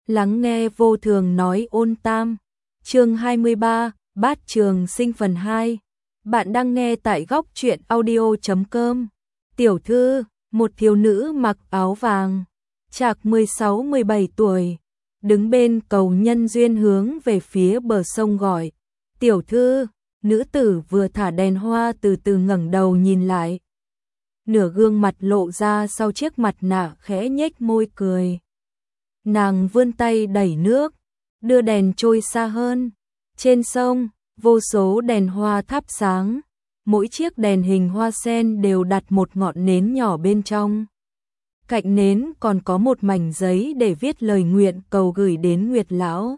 Lắng nghe Vô Thường nói ôn tam. Chương 23, Bát Trường Sinh phần 2. Bạn đang nghe tại góc truyện audio.com. Tiểu thư, một thiếu nữ mặc áo vàng, trạc 16-17 tuổi, đứng bên cầu nhân duyên hướng về phía bờ sông gọi. Tiểu thư, nữ tử vừa thả đèn hoa từ từ ngẩng đầu nhìn lại. Nửa gương mặt lộ ra sau chiếc mặt nạ khẽ nhếch môi cười. Nàng vươn tay đẩy nước, đưa đèn trôi xa hơn. Trên sông, vô số đèn hoa thắp sáng, mỗi chiếc đèn hình hoa sen đều đặt một ngọn nến nhỏ bên trong. Cạnh nến còn có một mảnh giấy để viết lời nguyện cầu gửi đến Nguyệt Lão.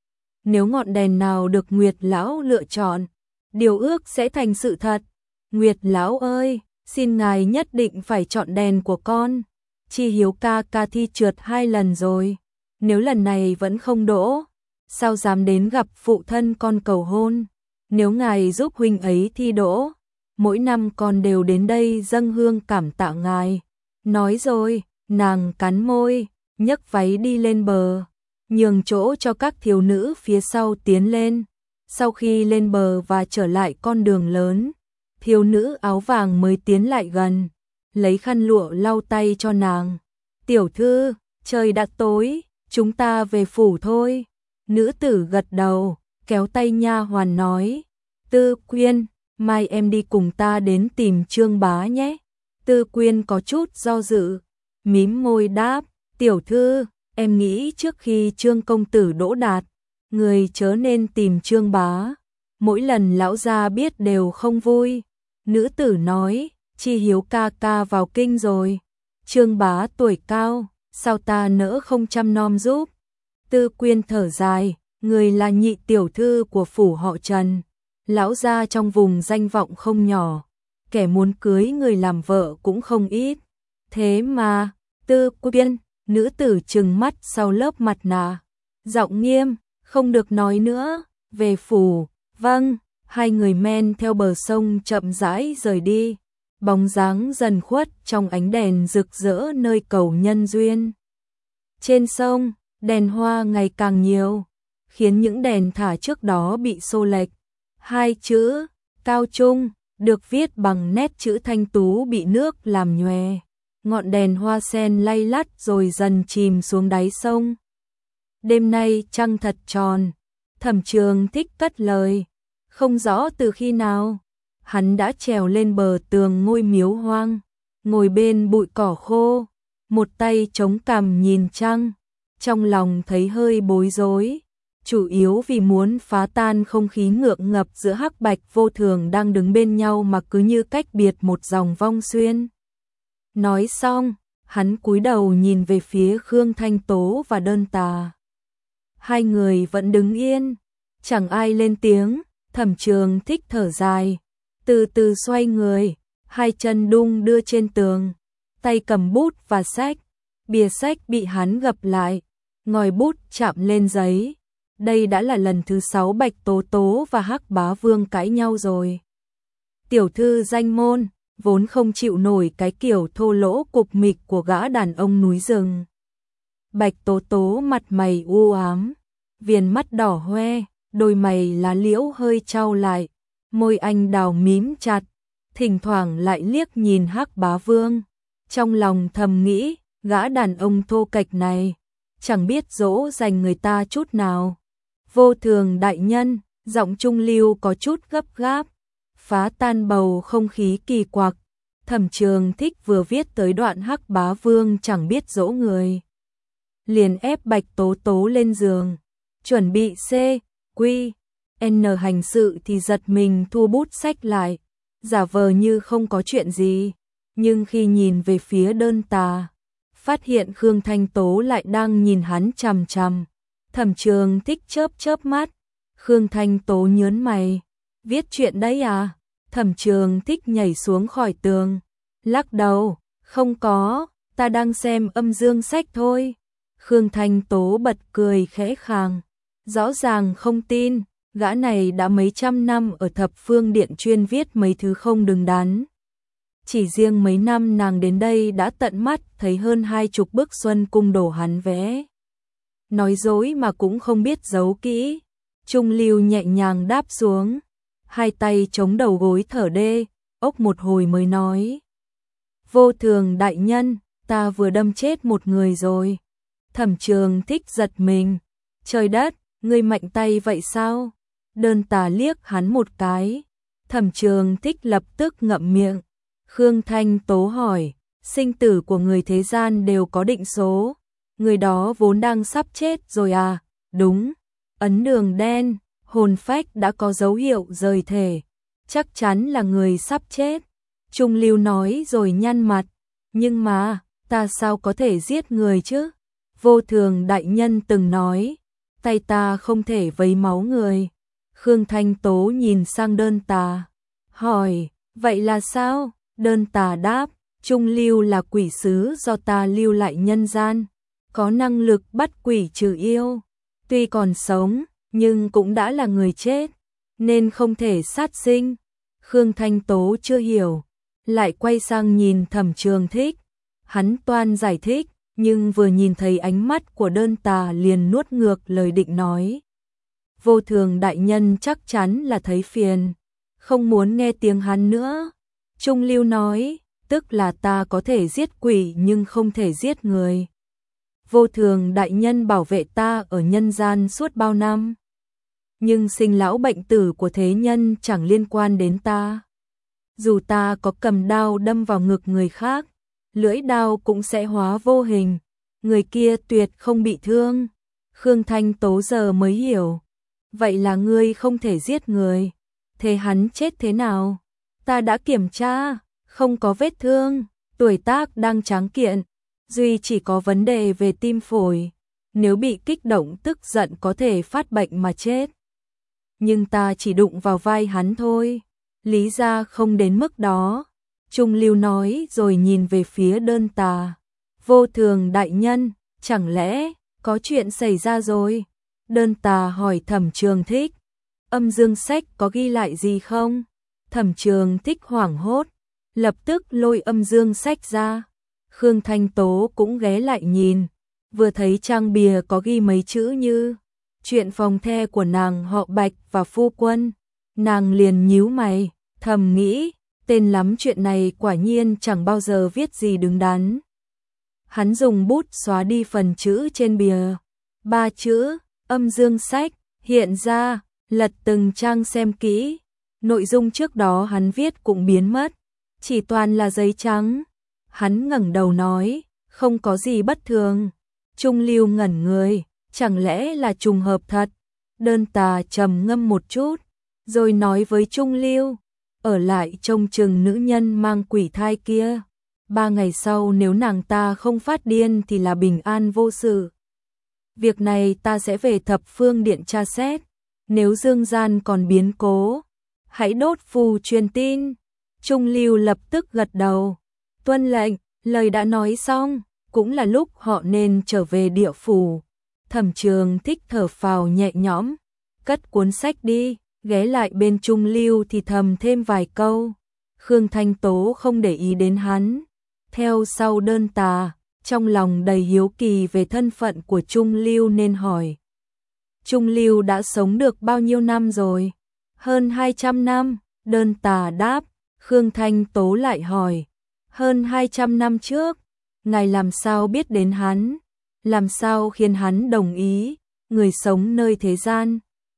Nếu ngọn đèn nào được Nguyệt Lão lựa chọn, điều ước sẽ thành sự thật. Nguyệt Lão ơi, xin ngài nhất định phải chọn đèn của con. Chi Hiếu ca ca thi trượt 2 lần rồi, nếu lần này vẫn không đỗ, sao dám đến gặp phụ thân con cầu hôn. Nếu ngài giúp huynh ấy thi đỗ, mỗi năm con đều đến đây dâng hương cảm tạ ngài. Nói rồi, nàng cắn môi, nhấc váy đi lên bờ, nhường chỗ cho các thiếu nữ phía sau tiến lên. Sau khi lên bờ và trở lại con đường lớn, thiếu nữ áo vàng mới tiến lại gần, lấy khăn lụa lau tay cho nàng. Tiểu thư, trời đã tối, chúng ta về phủ thôi. Nữ tử gật đầu, kéo tay nha hoàn nói. Tư Quyên, mai em đi cùng ta đến tìm Trương bá nhé. Tư Quyên có chút do dự, mím môi đáp. Tiểu thư, em nghĩ trước khi Trương công tử đỗ đạt, người chớ nên tìm Trương bá. Mỗi lần lão gia biết đều không vui. Nữ tử nói. Chi Hiếu ca ca vào kinh rồi, Trương bá tuổi cao, sao ta nỡ không chăm nom giúp. Tư Quyên thở dài, người là nhị tiểu thư của phủ họ Trần, lão gia trong vùng danh vọng không nhỏ, kẻ muốn cưới người làm vợ cũng không ít. Thế mà, Tư Quyên, nữ tử trừng mắt sau lớp mặt nạ, giọng nghiêm, không được nói nữa, về phủ. Vâng. Hai người men theo bờ sông chậm rãi rời đi, bóng dáng dần khuất trong ánh đèn rực rỡ nơi cầu nhân duyên. Trên sông, đèn hoa ngày càng nhiều, khiến những đèn thả trước đó bị xô lệch. Hai chữ cao trung được viết bằng nét chữ thanh tú bị nước làm nhòe. Ngọn đèn hoa sen lay lắt rồi dần chìm xuống đáy sông. Đêm nay trăng thật tròn, Thẩm Trường Thích cất lời. Không rõ từ khi nào, hắn đã trèo lên bờ tường ngôi miếu hoang, ngồi bên bụi cỏ khô, một tay chống cằm nhìn trăng, trong lòng thấy hơi bối rối, chủ yếu vì muốn phá tan không khí ngượng ngập giữa Hắc Bạch Vô Thường đang đứng bên nhau mà cứ như cách biệt một dòng vong xuyên. Nói xong, hắn cúi đầu nhìn về phía Khương Thanh Tố và Đơn Tà. Hai người vẫn đứng yên, chẳng ai lên tiếng. Thẩm Trường Thích thở dài, từ từ xoay người, hai chân đung đưa trên tường, tay cầm bút và sách, bìa sách bị hắn gập lại, ngòi bút chạm lên giấy. Đây đã là lần thứ 6 Bạch Tố Tố và Hắc Bá Vương cãi nhau rồi. Tiểu thư danh môn, vốn không chịu nổi cái kiểu thô lỗ cục mịch của gã đàn ông núi rừng. Bạch Tố Tố mặt mày u ám, viền mắt đỏ hoe, đôi mày lá liễu hơi chau lại, môi anh đào mím chặt, thỉnh thoảng lại liếc nhìn Hắc Bá Vương. Trong lòng thầm nghĩ, gã đàn ông thô kệch này, chẳng biết dỗ dành người ta chút nào. Vô Thường đại nhân, giọng trung lưu có chút gấp gáp, phá tan bầu không khí kỳ quặc. Thẩm Trường Thích vừa viết tới đoạn Hắc Bá Vương chẳng biết dỗ người, liền ép Bạch Tố Tố lên giường, chuẩn bị Quy N hành sự thì giật mình thu bút sách lại, giả vờ như không có chuyện gì, nhưng khi nhìn về phía Đơn Tà, phát hiện Khương Thanh Tố lại đang nhìn hắn chằm chằm. Thẩm Trường Thích chớp chớp mắt, Khương Thanh Tố nhớn mày, viết chuyện đấy à? Thẩm Trường Thích nhảy xuống khỏi tường, lắc đầu, không có, ta đang xem âm dương sách thôi. Khương Thanh Tố bật cười khẽ khàng, rõ ràng không tin, gã này đã mấy trăm năm ở Thập Phương Điện chuyên viết mấy thứ không đứng đắn. Chỉ riêng mấy năm nàng đến đây đã tận mắt thấy hơn 20 bức Xuân Cung đồ hắn vẽ. nói dối mà cũng không biết giấu kỹ. Trung Lưu nhẹ nhàng đáp xuống, hai tay chống đầu gối thở đê, ốc một hồi mới nói. Vô Thường đại nhân, ta vừa đâm chết một người rồi. Thẩm Trường Thích giật mình. Trời đất, ngươi mạnh tay vậy sao? Đơn Tà liếc hắn một cái. Thẩm Trường Thích lập tức ngậm miệng. Khương Thanh Tố hỏi, sinh tử của người thế gian đều có định số. Người đó vốn đang sắp chết rồi à? Đúng. Ấn đường đen, hồn phách đã có dấu hiệu rời thể. Chắc chắn là người sắp chết. Trung Lưu nói rồi nhăn mặt. Nhưng mà, ta sao có thể giết người chứ? Vô Thường đại nhân từng nói, tay ta không thể vấy máu người. Khương Thanh Tố nhìn sang Đơn Tà, hỏi, vậy là sao? Đơn Tà đáp, Trung Lưu là quỷ sứ do ta lưu lại nhân gian, có năng lực bắt quỷ trừ yêu. Tuy còn sống, nhưng cũng đã là người chết, nên không thể sát sinh. Khương Thanh Tố chưa hiểu, lại quay sang nhìn Thẩm Trường Thích. Hắn toan giải thích, nhưng vừa nhìn thấy ánh mắt của Đơn Tà liền nuốt ngược lời định nói. Vô Thường đại nhân chắc chắn là thấy phiền, không muốn nghe tiếng hắn nữa. Trung Lưu nói, tức là ta có thể giết quỷ nhưng không thể giết người. Vô Thường đại nhân bảo vệ ta ở nhân gian suốt bao năm. Nhưng sinh lão bệnh tử của thế nhân chẳng liên quan đến ta. Dù ta có cầm đao đâm vào ngực người khác, lưỡi đao cũng sẽ hóa vô hình, người kia tuyệt không bị thương. Khương Thanh Tố giờ mới hiểu. Vậy là ngươi không thể giết người. Thế hắn chết thế nào? Ta đã kiểm tra, không có vết thương, tuổi tác đang tráng kiện, duy chỉ có vấn đề về tim phổi. Nếu bị kích động tức giận có thể phát bệnh mà chết. Nhưng ta chỉ đụng vào vai hắn thôi, lý ra không đến mức đó. Trung Lưu nói rồi nhìn về phía Đơn Tà. Vô Thường đại nhân, chẳng lẽ có chuyện xảy ra rồi? Đơn Tà hỏi Thẩm Trường Thích. Âm dương sách có ghi lại gì không? Thẩm Trường Thích hoảng hốt, lập tức lôi âm dương sách ra. Khương Thanh Tố cũng ghé lại nhìn, vừa thấy trang bìa có ghi mấy chữ như chuyện phòng the của nàng họ Bạch và phu quân. Nàng liền nhíu mày, thầm nghĩ, tên lắm chuyện này quả nhiên chẳng bao giờ viết gì đứng đắn. Hắn dùng bút xóa đi phần chữ trên bìa. 3 chữ, âm dương sách, hiện ra, lật từng trang xem kỹ. Nội dung trước đó hắn viết cũng biến mất, chỉ toàn là giấy trắng. Hắn ngẩng đầu nói, không có gì bất thường. Trung Lưu ngẩn người, chẳng lẽ là trùng hợp thật? Đơn Tà trầm ngâm một chút, rồi nói với Trung Lưu, ở lại trông chừng nữ nhân mang quỷ thai kia. 3 ngày sau nếu nàng ta không phát điên thì là bình an vô sự. Việc này ta sẽ về Thập Phương Điện tra xét. Nếu dương gian còn biến cố, hãy đốt phù truyền tin. Trung Lưu lập tức gật đầu. Tuân lệnh, lời đã nói xong, cũng là lúc họ nên trở về địa phủ. Thẩm Trường Thích thở phào nhẹ nhõm, cất cuốn sách đi, ghé lại bên Trung Lưu thì thầm thêm vài câu. Khương Thanh Tố không để ý đến hắn, theo sau Đơn Tà, trong lòng đầy hiếu kỳ về thân phận của Trung Lưu nên hỏi. Trung Lưu đã sống được bao nhiêu năm rồi? Hơn 200 năm, Đơn Tà đáp. Khương Thanh Tố lại hỏi, hơn 200 năm trước, ngài làm sao biết đến hắn? Làm sao khiến hắn đồng ý? Người sống nơi thế gian,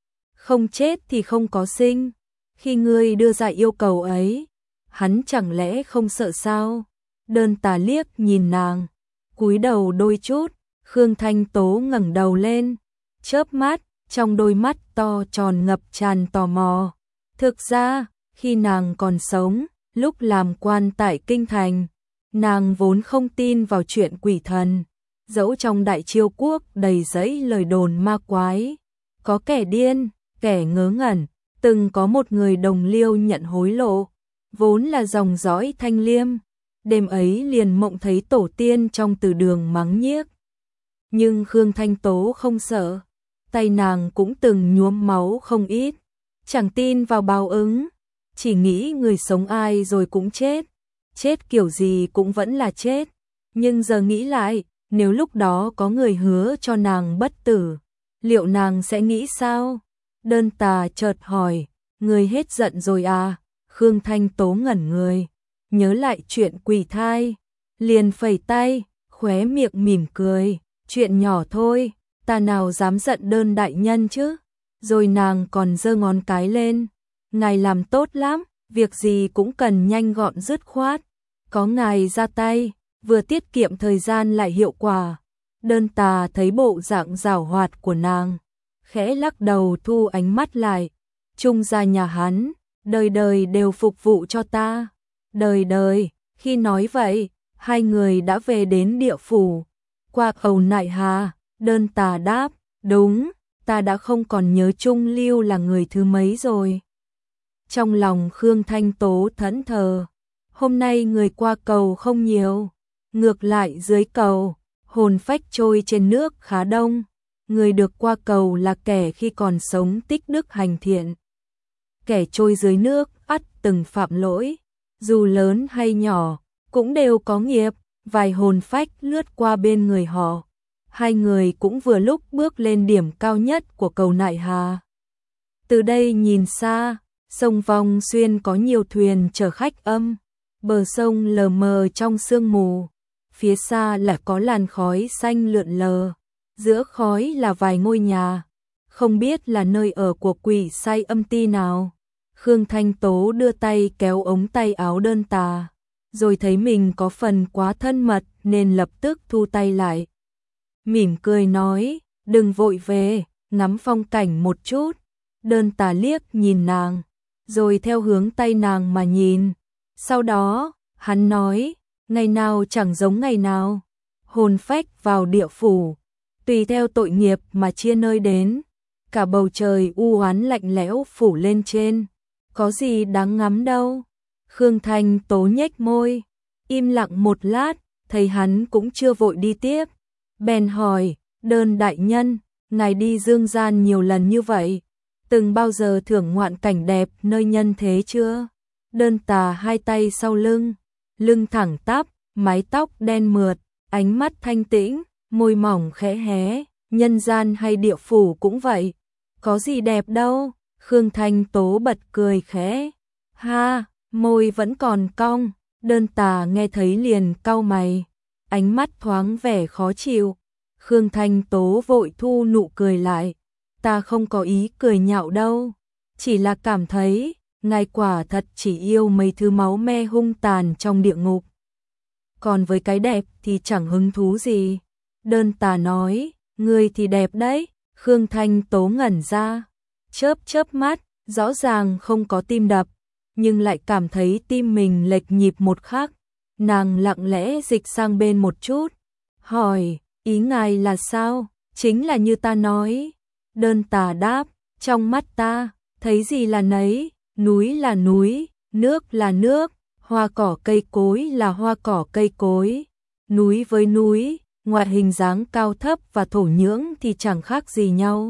không chết thì không có sinh. Khi ngươi đưa ra yêu cầu ấy, hắn chẳng lẽ không sợ sao? Đơn Tà liếc nhìn nàng, cúi đầu đôi chút. Khương Thanh Tố ngẩng đầu lên, chớp mắt, trong đôi mắt to tròn ngập tràn tò mò. Thực ra, khi nàng còn sống, lúc làm quan tại Kinh Thành, nàng vốn không tin vào chuyện quỷ thần. Dẫu trong Đại Chiêu Quốc đầy rẫy lời đồn ma quái, có kẻ điên, kẻ ngớ ngẩn, từng có một người đồng liêu nhận hối lộ, vốn là dòng dõi Thanh Liêm. Đêm ấy liền mộng thấy tổ tiên trong từ đường mắng nhiếc. Nhưng Khương Thanh Tố không sợ, tay nàng cũng từng nhuốm máu không ít, chẳng tin vào báo ứng, chỉ nghĩ người sống ai rồi cũng chết, chết kiểu gì cũng vẫn là chết. Nhưng giờ nghĩ lại, nếu lúc đó có người hứa cho nàng bất tử, liệu nàng sẽ nghĩ sao? Đơn Tà chợt hỏi, người hết giận rồi à? Khương Thanh Tố ngẩn người, nhớ lại chuyện quỷ thai, liền phẩy tay, khóe miệng mỉm cười, chuyện nhỏ thôi, ta nào dám giận Đơn đại nhân chứ? Rồi nàng còn giơ ngón cái lên, ngài làm tốt lắm, việc gì cũng cần nhanh gọn dứt khoát, có ngài ra tay, vừa tiết kiệm thời gian lại hiệu quả. Đơn Tà thấy bộ dạng giảo hoạt của nàng, khẽ lắc đầu thu ánh mắt lại, trung gia nhà hắn, đời đời đều phục vụ cho ta, đời đời. Khi nói vậy, hai người đã về đến địa phủ. Qua Âu Nại Hà, Đơn Tà đáp, đúng, ta đã không còn nhớ Trung Lưu là người thứ mấy rồi. Trong lòng Khương Thanh Tố thẫn thờ, hôm nay người qua cầu không nhiều, ngược lại dưới cầu, hồn phách trôi trên nước khá đông, người được qua cầu là kẻ khi còn sống tích đức hành thiện. Kẻ trôi dưới nước ắt từng phạm lỗi, dù lớn hay nhỏ, cũng đều có nghiệp, vài hồn phách lướt qua bên người họ. Hai người cũng vừa lúc bước lên điểm cao nhất của cầu Nại Hà. Từ đây nhìn xa, sông Vong Xuyên có nhiều thuyền chở khách âm, bờ sông lờ mờ trong sương mù, phía xa là có làn khói xanh lượn lờ, giữa khói là vài ngôi nhà, không biết là nơi ở của quỷ sai âm ti nào. Khương Thanh Tố đưa tay kéo ống tay áo Đơn Tà, rồi thấy mình có phần quá thân mật nên lập tức thu tay lại. Mỉm cười nói, đừng vội về, ngắm phong cảnh một chút. Đơn Tà liếc nhìn nàng, rồi theo hướng tay nàng mà nhìn. Sau đó, hắn nói, ngày nào chẳng giống ngày nào, hồn phách vào địa phủ, tùy theo tội nghiệp mà chia nơi đến. Cả bầu trời u oán lạnh lẽo phủ lên trên, có gì đáng ngắm đâu. Khương Thanh Tố nhếch môi, im lặng một lát, thấy hắn cũng chưa vội đi tiếp, bèn hỏi, Đơn đại nhân, ngài đi dương gian nhiều lần như vậy, từng bao giờ thưởng ngoạn cảnh đẹp nơi nhân thế chưa? Đơn Tà hai tay sau lưng, lưng thẳng tắp, mái tóc đen mượt, ánh mắt thanh tĩnh, môi mỏng khẽ hé, nhân gian hay địa phủ cũng vậy, có gì đẹp đâu. Khương Thanh Tố bật cười khẽ, ha, môi vẫn còn cong. Đơn Tà nghe thấy liền cau mày, ánh mắt thoáng vẻ khó chịu. Khương Thanh Tố vội thu nụ cười lại, ta không có ý cười nhạo đâu, chỉ là cảm thấy ngài quả thật chỉ yêu mấy thứ máu me hung tàn trong địa ngục, còn với cái đẹp thì chẳng hứng thú gì. Đơn Tà nói, người thì đẹp đấy. Khương Thanh Tố ngẩn ra, chớp chớp mắt, rõ ràng không có tim đập, nhưng lại cảm thấy tim mình lệch nhịp một khắc. Nàng lặng lẽ dịch sang bên một chút, hỏi, ý ngài là sao? Chính là như ta nói. Đơn Tà đáp, trong mắt ta, thấy gì là nấy, núi là núi, nước là nước, hoa cỏ cây cối là hoa cỏ cây cối. Núi với núi, ngoài hình dáng cao thấp và thổ nhưỡng thì chẳng khác gì nhau.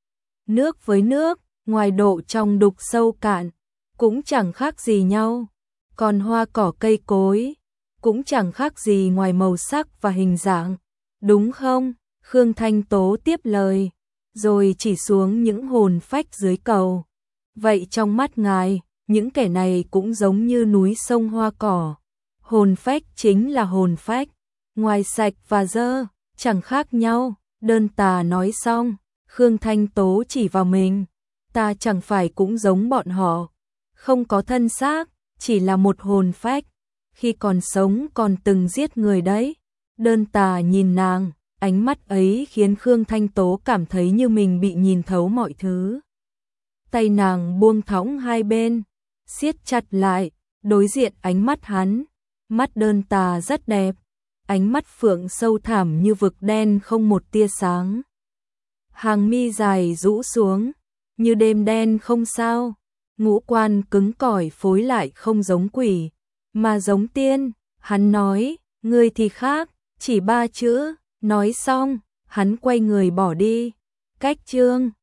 Nước với nước, ngoài độ trong đục sâu cạn, cũng chẳng khác gì nhau. Còn hoa cỏ cây cối, cũng chẳng khác gì ngoài màu sắc và hình dạng. Đúng không? Khương Thanh Tố tiếp lời, rồi chỉ xuống những hồn phách dưới cầu. Vậy trong mắt ngài, những kẻ này cũng giống như núi sông hoa cỏ. Hồn phách chính là hồn phách, ngoài sạch và dơ, chẳng khác nhau. Đơn Tà nói xong, Khương Thanh Tố chỉ vào mình, ta chẳng phải cũng giống bọn họ, không có thân xác, chỉ là một hồn phách, khi còn sống còn từng giết người đấy. Đơn Tà nhìn nàng, ánh mắt ấy khiến Khương Thanh Tố cảm thấy như mình bị nhìn thấu mọi thứ. Tay nàng buông thõng hai bên, siết chặt lại, đối diện ánh mắt hắn. Mắt Đơn Tà rất đẹp, ánh mắt phượng sâu thẳm như vực đen không một tia sáng. Hàng mi dài rũ xuống, như đêm đen không sao. Ngũ quan cứng cỏi phối lại không giống quỷ, mà giống tiên. Hắn nói, ngươi thì khác, chỉ 3 chữ. Nói xong, hắn quay người bỏ đi. Cách chương